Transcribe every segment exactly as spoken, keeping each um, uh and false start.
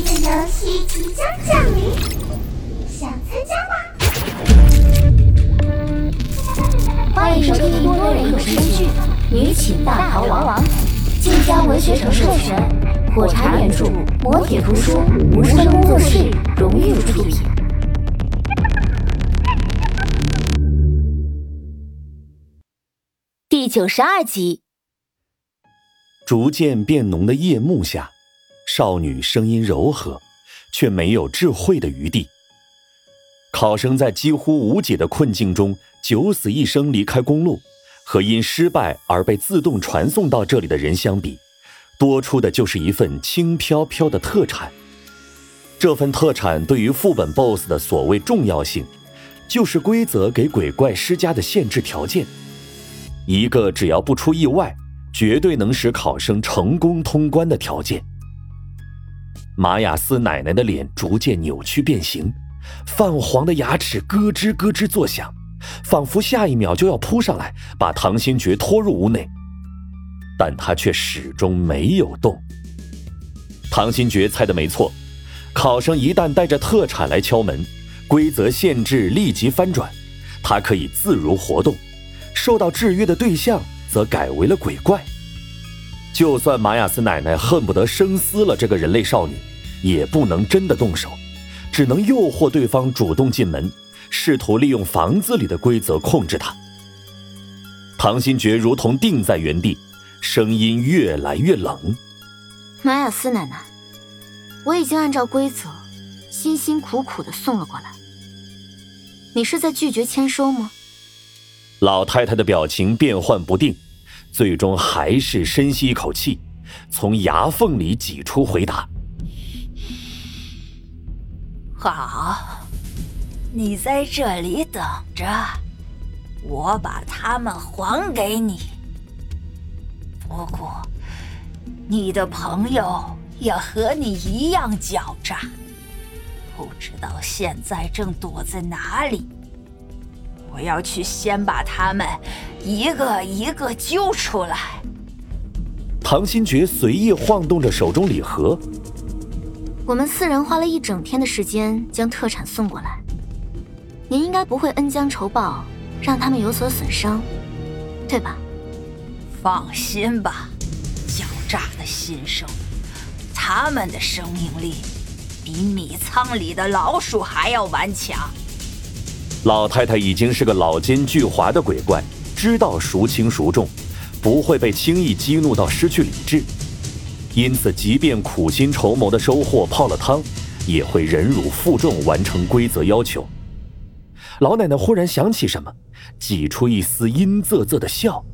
的游戏即将降临，想参加吗？ 欢迎收听多人有声剧《女寝大逃亡》，晋江文学城授权，火柴原著，磨铁图书，无声工作室荣誉出品。第九十二集。 逐渐变浓的夜幕下，少女声音柔和，却没有智慧的余地。考生在几乎无解的困境中九死一生离开公路，和因失败而被自动传送到这里的人相比，多出的就是一份轻飘飘的特产。这份特产对于副本 B O S S 的所谓重要性，就是规则给鬼怪施加的限制条件，一个只要不出意外绝对能使考生成功通关的条件。玛雅斯奶奶的脸逐渐扭曲变形，泛黄的牙齿咯吱咯吱作响，仿佛下一秒就要扑上来把唐新觉拖入屋内，但他却始终没有动。唐新觉猜得没错，考生一旦带着特产来敲门，规则限制立即翻转，他可以自如活动，受到制约的对象则改为了鬼怪。就算玛雅斯奶奶恨不得生撕了这个人类少女，也不能真的动手，只能诱惑对方主动进门，试图利用房子里的规则控制她。唐新觉如同定在原地，声音越来越冷。 玛雅斯奶奶，我已经按照规则辛辛苦苦地送了过来，你是在拒绝签收吗？ 老太太的表情变幻不定，最终还是深吸一口气，从牙缝里挤出回答： 好，你在这里等着，我把它们还给你。不过你的朋友也和你一样狡诈，不知道现在正躲在哪里，我要去先把他们一个一个揪出来。 唐新觉随意晃动着手中礼盒。 我们四人花了一整天的时间将特产送过来，您应该不会恩将仇报，让他们有所损伤，对吧？ 放心吧，狡诈的新生，他们的生命力比米仓里的老鼠还要顽强。 老太太已经是个老奸巨猾的鬼怪，知道孰轻孰重，不会被轻易激怒到失去理智，因此即便苦心筹谋的收获泡了汤，也会忍辱负重完成规则要求。老奶奶忽然想起什么，挤出一丝阴恻恻的笑。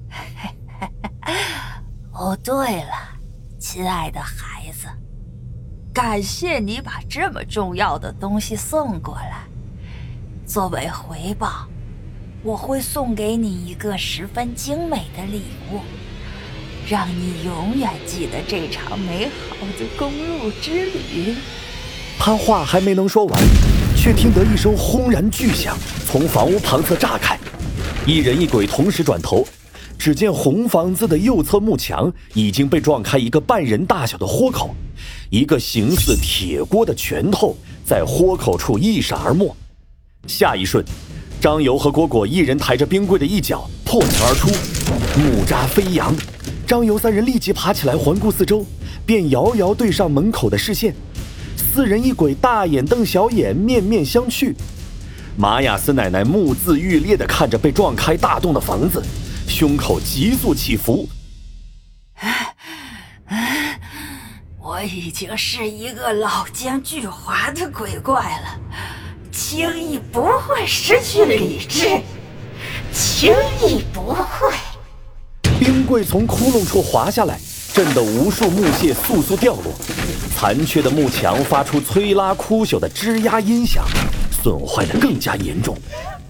哦，对了，亲爱的孩子，感谢你把这么重要的东西送过来。作为回报，我会送给你一个十分精美的礼物，让你永远记得这场美好的公路之旅。 他话还没能说完，却听得一声轰然巨响从房屋旁侧炸开，一人一鬼同时转头，只见红房子的右侧幕墙已经被撞开一个半人大小的豁口，一个形似铁锅的拳头在豁口处一闪而没。下一瞬，张游和蝈蝈一人抬着冰柜的一角破墙而出，木渣飞扬。张游三人立即爬起来环顾四周，便遥遥对上门口的视线。四人一鬼大眼瞪小眼，面面相觑。玛雅斯奶奶目眦欲裂地看着被撞开大洞的房子，胸口急速起伏。 我已经是一个老奸巨猾的鬼怪了，轻易不会失去理智，轻易不会。 冰柜从窟窿处滑下来，震得无数木屑簌簌掉落，残缺的木墙发出摧拉枯朽的吱呀音响，损坏得更加严重。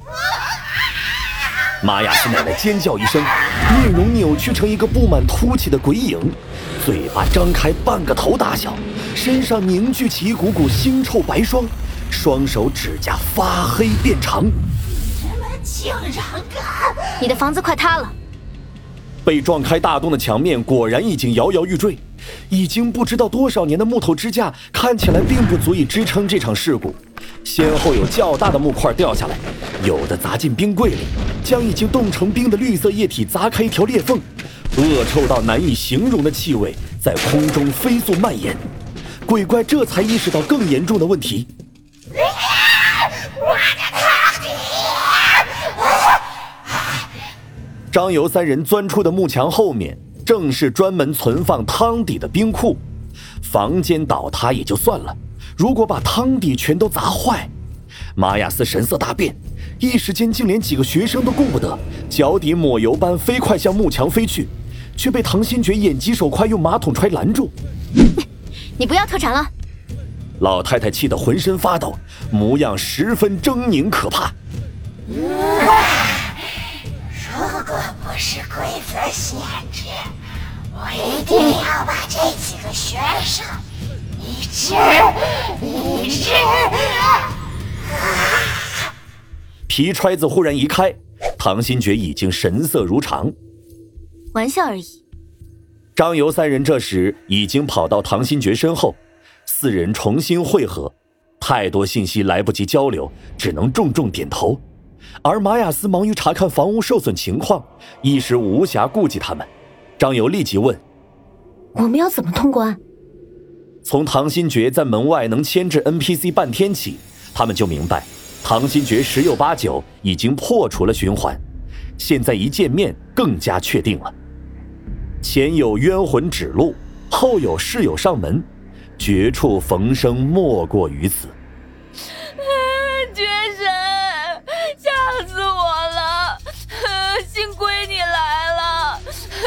玛雅斯奶奶尖叫一声，面容扭曲成一个布满凸起的鬼影，嘴巴张开半个头大小，身上凝聚起一股股腥臭白霜，双手指甲发黑变长。 你们竟然敢！ 你的房子快塌了！ 被撞开大洞的墙面果然已经摇摇欲坠， 已经不知道多少年的木头支架看起来并不足以支撑这场事故，先后有较大的木块掉下来，有的砸进冰柜里，将已经冻成冰的绿色液体砸开一条裂缝，恶臭到难以形容的气味在空中飞速蔓延。鬼怪这才意识到更严重的问题。张游三人钻出的木墙后面正是专门存放汤底的冰库，房间倒塌也就算了，如果把汤底全都砸坏，马雅斯神色大变，一时间竟连几个学生都顾不得，脚底抹油般飞快向木墙飞去，却被唐新觉眼疾手快用马桶揣拦住。 你不要特产了！ 老太太气得浑身发抖，模样十分狰狞可怕。 如果不是规则限制，我一定要把这几个学生一只一只…… 皮揣子忽然一开，唐新觉已经神色如常。 玩笑而已。 张游三人这时已经跑到唐新觉身后，四人重新汇合，太多信息来不及交流，只能重重点头。而马雅斯忙于查看房屋受损情况，一时无暇顾及他们。张游立即问： 我们要怎么通关？ 从唐新觉在门外能牵制 N P C 半天起，他们就明白唐新觉十有八九已经破除了循环，现在一见面更加确定了。前有冤魂指路，后有室友上门，绝处逢生莫过于此。 绝神，吓死我了！幸亏你来了。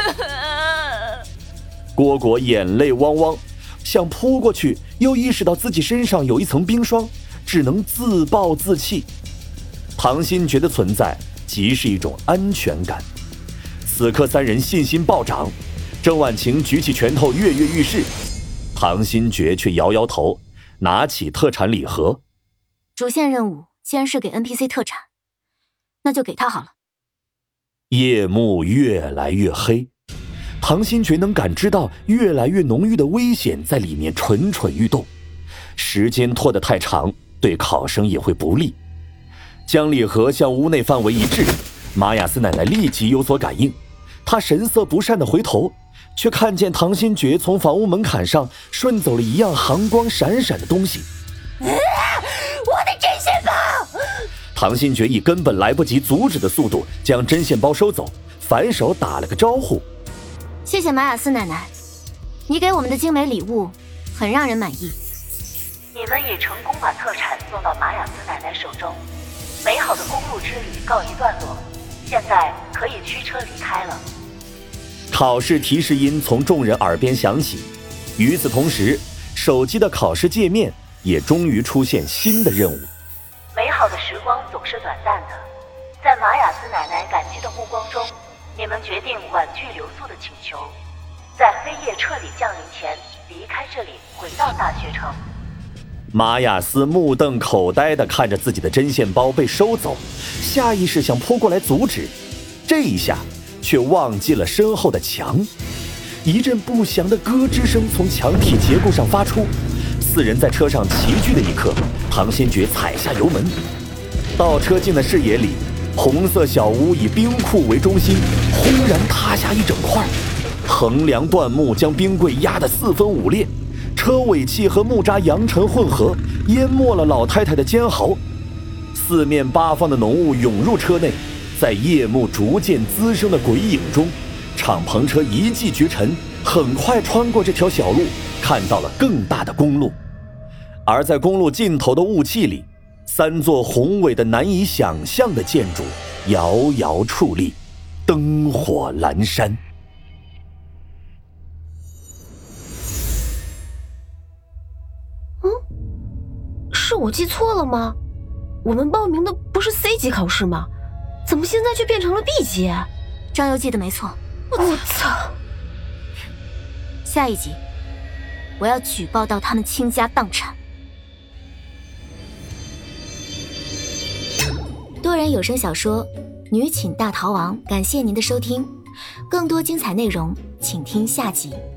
蝈蝈眼泪汪汪，想扑过去，又意识到自己身上有一层冰霜，只能自暴自弃。唐新觉的存在即是一种安全感。此刻三人信心暴涨，郑婉晴举起拳头跃跃欲试，唐新觉却摇摇头，拿起特产礼盒。 主线任务既然是给 N P C 特产，那就给他好了。 夜幕越来越黑，唐新觉能感知到越来越浓郁的危险在里面蠢蠢欲动，时间拖得太长，对考生也会不利。将礼盒向屋内范围一掷，马雅斯奶奶立即有所感应，她神色不善地回头，却看见唐新觉从房屋门槛上顺走了一样寒光闪闪的东西。 我的针线包！ 唐新觉以根本来不及阻止的速度将针线包收走，反手打了个招呼： 谢谢马雅斯奶奶，你给我们的精美礼物很让人满意。 你们已成功把特产送到马雅斯奶奶手中，美好的公路之旅告一段落，现在可以驱车离开了。 考试提示音从众人耳边响起，与此同时，手机的考试界面也终于出现新的任务。 美好的时光总是短暂的，在马雅斯奶奶感激的目光中，你们决定婉拒留宿的请求，在黑夜彻底降临前离开这里，回到大学城。 马雅斯目瞪口呆地看着自己的针线包被收走，下意识想扑过来阻止，这一下却忘记了身后的墙。一阵不祥的咯吱声从墙体结构上发出，四人在车上齐聚的一刻，唐新觉踩下油门。倒车镜的视野里，红色小屋以冰库为中心，轰然塌下一整块，横梁断木将冰柜压得四分五裂，车尾气和木渣扬尘混合，淹没了老太太的肩毫。四面八方的浓雾涌入车内，在夜幕逐渐滋生的鬼影中，敞篷车一骑绝尘，很快穿过这条小路，看到了更大的公路。而在公路尽头的雾气里，三座宏伟的难以想象的建筑遥遥矗立，灯火阑珊。 是我记错了吗？我们报名的不是 C 级考试吗？怎么现在却变成了 B 级？ 张游记得没错。 我操！ 下一集，我要举报到他们倾家荡产。多人有声小说《女寝大逃亡》，感谢您的收听，更多精彩内容，请听下集。